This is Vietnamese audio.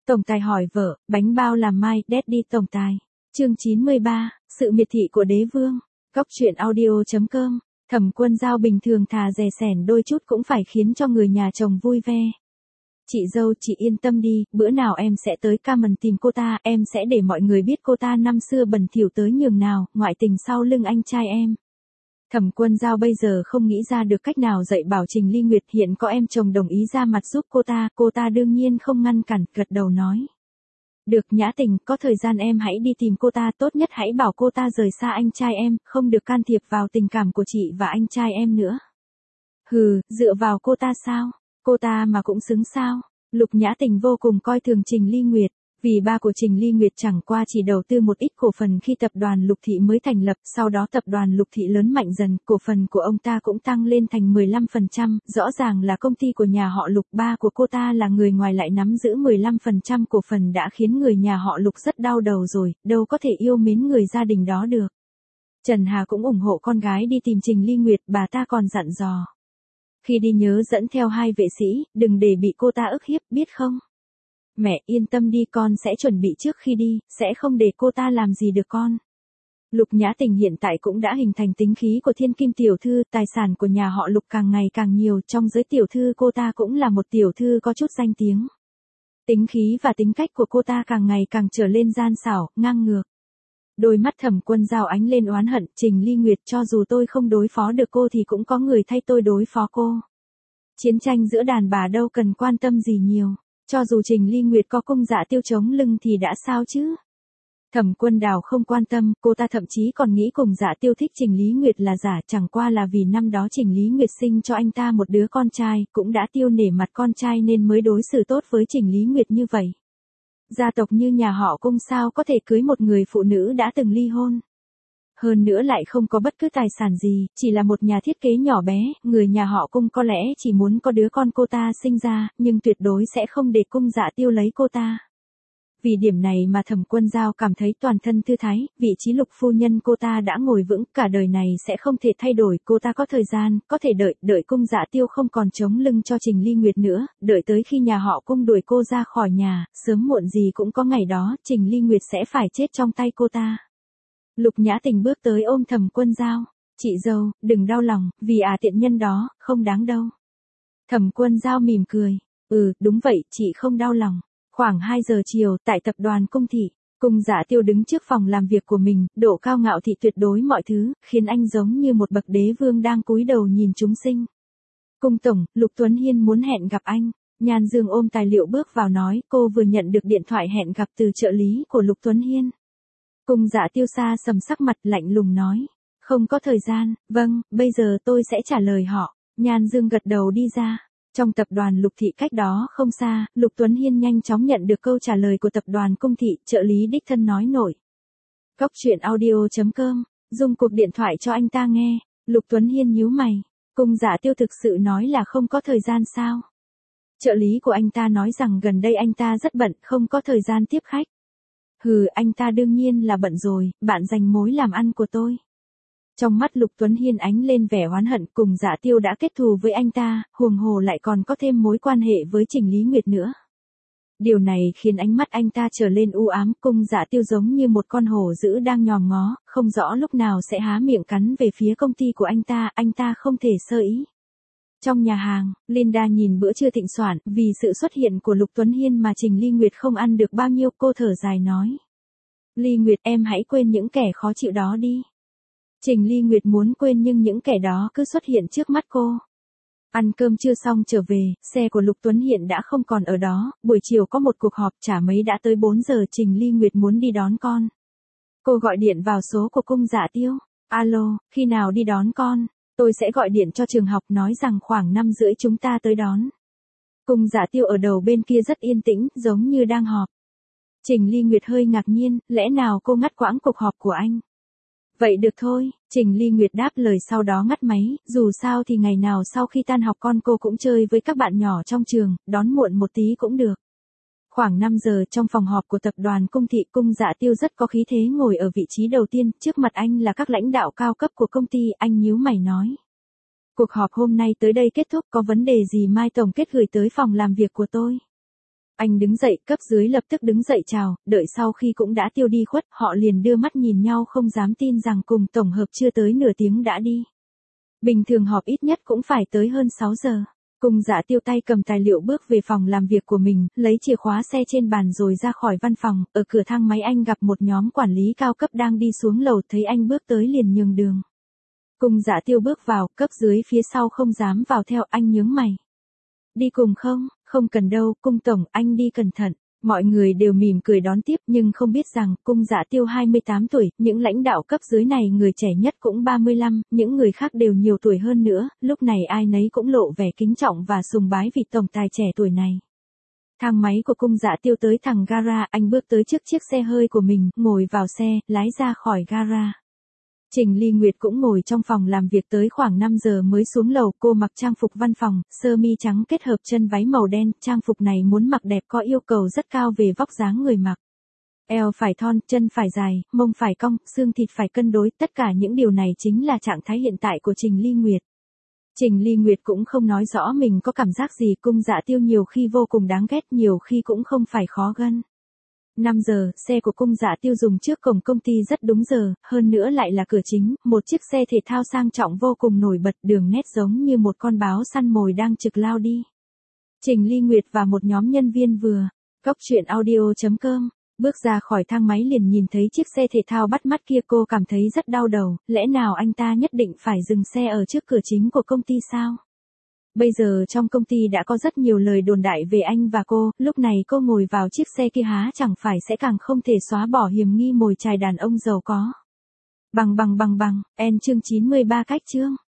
Tổng tài hỏi vợ, bánh bao làm mai, Daddy tổng tài. Chương 93, sự miệt thị của đế vương. Góc truyện audio.com. Thẩm Quân Dao bình thường thà dè sẻn đôi chút cũng phải khiến cho người nhà chồng vui vẻ. Chị dâu, chị yên tâm đi, bữa nào em sẽ tới Cayman tìm cô ta, em sẽ để mọi người biết cô ta năm xưa bẩn thỉu tới nhường nào, ngoại tình sau lưng anh trai em. Thẩm Quân Dao bây giờ không nghĩ ra được cách nào dạy bảo Trình Ly Nguyệt, hiện có em chồng đồng ý ra mặt giúp cô ta đương nhiên không ngăn cản, gật đầu nói. Được Nhã Tình, có thời gian em hãy đi tìm cô ta, tốt nhất hãy bảo cô ta rời xa anh trai em, không được can thiệp vào tình cảm của chị và anh trai em nữa. Hừ, dựa vào cô ta sao? Cô ta mà cũng xứng sao? Lục Nhã Tình vô cùng coi thường Trình Ly Nguyệt. Vì ba của Trình Ly Nguyệt chẳng qua chỉ đầu tư một ít cổ phần khi tập đoàn Lục Thị mới thành lập, sau đó tập đoàn Lục Thị lớn mạnh dần, cổ phần của ông ta cũng tăng lên thành 15%, rõ ràng là công ty của nhà họ Lục, ba của cô ta là người ngoài lại nắm giữ 15% cổ phần đã khiến người nhà họ Lục rất đau đầu rồi, đâu có thể yêu mến người gia đình đó được. Trần Hà cũng ủng hộ con gái đi tìm Trình Ly Nguyệt, bà ta còn dặn dò. Khi đi nhớ dẫn theo 2 vệ sĩ, đừng để bị cô ta ức hiếp, biết không? Mẹ yên tâm đi, con sẽ chuẩn bị trước khi đi, sẽ không để cô ta làm gì được con. Lục Nhã Tình hiện tại cũng đã hình thành tính khí của thiên kim tiểu thư, tài sản của nhà họ Lục càng ngày càng nhiều, trong giới tiểu thư cô ta cũng là một tiểu thư có chút danh tiếng. Tính khí và tính cách của cô ta càng ngày càng trở lên gian xảo, ngang ngược. Đôi mắt Thẩm Quân Dao ánh lên oán hận, Trình Ly Nguyệt, cho dù tôi không đối phó được cô thì cũng có người thay tôi đối phó cô. Chiến tranh giữa đàn bà đâu cần quan tâm gì nhiều. Cho dù Trình Ly Nguyệt có cung Dạ Tiêu chống lưng thì đã sao chứ? Thẩm Quân Đào không quan tâm, cô ta thậm chí còn nghĩ cùng Dạ Tiêu thích Trình Lý Nguyệt là giả, chẳng qua là vì năm đó Trình Lý Nguyệt sinh cho anh ta một đứa con trai, cũng đã Tiêu nể mặt con trai nên mới đối xử tốt với Trình Lý Nguyệt như vậy. Gia tộc như nhà họ Cung sao có thể cưới một người phụ nữ đã từng ly hôn? Hơn nữa lại không có bất cứ tài sản gì, chỉ là một nhà thiết kế nhỏ bé, người nhà họ Cung có lẽ chỉ muốn có đứa con cô ta sinh ra, nhưng tuyệt đối sẽ không để Cung Dạ Tiêu lấy cô ta. Vì điểm này mà Thẩm Quân Dao cảm thấy toàn thân thư thái, vị trí Lục phu nhân cô ta đã ngồi vững, cả đời này sẽ không thể thay đổi, cô ta có thời gian, có thể đợi Cung Dạ Tiêu không còn chống lưng cho Trình Ly Nguyệt nữa, đợi tới khi nhà họ Cung đuổi cô ra khỏi nhà, sớm muộn gì cũng có ngày đó, Trình Ly Nguyệt sẽ phải chết trong tay cô ta. Lục Nhã Tình bước tới ôm Thẩm Quân Dao. Chị dâu, đừng đau lòng, vì tiện nhân đó, không đáng đâu. Thẩm Quân Dao mỉm cười. Đúng vậy, chị không đau lòng. Khoảng 2 giờ chiều, tại tập đoàn Cung Thị, Cung Dạ Tiêu đứng trước phòng làm việc của mình, độ cao ngạo thị tuyệt đối mọi thứ, khiến anh giống như một bậc đế vương đang cúi đầu nhìn chúng sinh. Cung tổng, Lục Tuấn Hiên muốn hẹn gặp anh. Nhan Dương ôm tài liệu bước vào nói, cô vừa nhận được điện thoại hẹn gặp từ trợ lý của Lục Tuấn Hiên. Cung Dạ Tiêu xa sầm sắc mặt lạnh lùng nói. Không có thời gian, vâng, bây giờ tôi sẽ trả lời họ. Nhan Dương gật đầu đi ra. Trong tập đoàn Lục Thị cách đó không xa, Lục Tuấn Hiên nhanh chóng nhận được câu trả lời của tập đoàn Cung Thị, trợ lý đích thân nói nổi. Góc truyện audio.com, dùng cuộc điện thoại cho anh ta nghe. Lục Tuấn Hiên nhíu mày. Cung Dạ Tiêu thực sự nói là không có thời gian sao? Trợ lý của anh ta nói rằng gần đây anh ta rất bận, không có thời gian tiếp khách. Hừ, anh ta đương nhiên là bận rồi, bạn giành mối làm ăn của tôi. Trong mắt Lục Tuấn Hiên ánh lên vẻ oán hận, cùng Dạ Tiêu đã kết thù với anh ta, huống hồ lại còn có thêm mối quan hệ với Trình Lý Nguyệt nữa. Điều này khiến ánh mắt anh ta trở lên u ám, Cung Dạ Tiêu giống như một con hổ dữ đang nhòm ngó, không rõ lúc nào sẽ há miệng cắn về phía công ty của anh ta không thể sơ ý. Trong nhà hàng, Linda nhìn bữa trưa thịnh soạn, vì sự xuất hiện của Lục Tuấn Hiên mà Trình Ly Nguyệt không ăn được bao nhiêu, cô thở dài nói. Ly Nguyệt, em hãy quên những kẻ khó chịu đó đi. Trình Ly Nguyệt muốn quên nhưng những kẻ đó cứ xuất hiện trước mắt cô. Ăn cơm trưa xong trở về, xe của Lục Tuấn Hiên đã không còn ở đó, buổi chiều có một cuộc họp, chả mấy đã tới 4 giờ, Trình Ly Nguyệt muốn đi đón con. Cô gọi điện vào số của Cung Dạ Tiêu. Alo, khi nào đi đón con? Tôi sẽ gọi điện cho trường học nói rằng khoảng 5:30 chúng ta tới đón. Cung Dạ Tiêu ở đầu bên kia rất yên tĩnh, giống như đang họp. Trình Ly Nguyệt hơi ngạc nhiên, lẽ nào cô ngắt quãng cuộc họp của anh? Vậy được thôi, Trình Ly Nguyệt đáp lời sau đó ngắt máy, dù sao thì ngày nào sau khi tan học con cô cũng chơi với các bạn nhỏ trong trường, đón muộn một tí cũng được. Khoảng 5 giờ trong phòng họp của tập đoàn Cung Thị, Cung Dạ Tiêu rất có khí thế ngồi ở vị trí đầu tiên, trước mặt anh là các lãnh đạo cao cấp của công ty, anh nhíu mày nói. Cuộc họp hôm nay tới đây kết thúc, có vấn đề gì mai tổng kết gửi tới phòng làm việc của tôi. Anh đứng dậy, cấp dưới lập tức đứng dậy chào, đợi sau khi cũng đã tiêu đi khuất, họ liền đưa mắt nhìn nhau không dám tin rằng cùng tổng hợp chưa tới nửa tiếng đã đi. Bình thường họp ít nhất cũng phải tới hơn 6 giờ. Cung Dạ Tiêu tay cầm tài liệu bước về phòng làm việc của mình, lấy chìa khóa xe trên bàn rồi ra khỏi văn phòng, ở cửa thang máy anh gặp một nhóm quản lý cao cấp đang đi xuống lầu, thấy anh bước tới liền nhường đường. Cung Dạ Tiêu bước vào, cấp dưới phía sau không dám vào theo, anh nhướng mày. Đi cùng không? Không cần đâu, Cung tổng, anh đi cẩn thận. Mọi người đều mỉm cười đón tiếp nhưng không biết rằng Cung Dạ Tiêu 28 tuổi, những lãnh đạo cấp dưới này người trẻ nhất cũng 35, những người khác đều nhiều tuổi hơn nữa, lúc này ai nấy cũng lộ vẻ kính trọng và sùng bái vị tổng tài trẻ tuổi này. Thang máy của Cung Dạ Tiêu tới thẳng gara, anh bước tới trước chiếc xe hơi của mình, ngồi vào xe, lái ra khỏi gara. Trình Ly Nguyệt cũng ngồi trong phòng làm việc tới khoảng 5 giờ mới xuống lầu, cô mặc trang phục văn phòng, sơ mi trắng kết hợp chân váy màu đen, trang phục này muốn mặc đẹp có yêu cầu rất cao về vóc dáng người mặc. Eo phải thon, chân phải dài, mông phải cong, xương thịt phải cân đối, tất cả những điều này chính là trạng thái hiện tại của Trình Ly Nguyệt. Trình Ly Nguyệt cũng không nói rõ mình có cảm giác gì, Cung Dạ Tiêu nhiều khi vô cùng đáng ghét, nhiều khi cũng không phải khó gân. 5 giờ, xe của Cung Dạ Tiêu dùng trước cổng công ty rất đúng giờ, hơn nữa lại là cửa chính, một chiếc xe thể thao sang trọng vô cùng nổi bật, đường nét giống như một con báo săn mồi đang trực lao đi. Trình Ly Nguyệt và một nhóm nhân viên vừa, Cóc Truyện Audio.com, bước ra khỏi thang máy liền nhìn thấy chiếc xe thể thao bắt mắt kia, cô cảm thấy rất đau đầu, lẽ nào anh ta nhất định phải dừng xe ở trước cửa chính của công ty sao? Bây giờ trong công ty đã có rất nhiều lời đồn đại về anh và cô, lúc này cô ngồi vào chiếc xe kia há chẳng phải sẽ càng không thể xóa bỏ hiểm nghi mồi chài đàn ông giàu có. Bằng, chương 93 cách chương.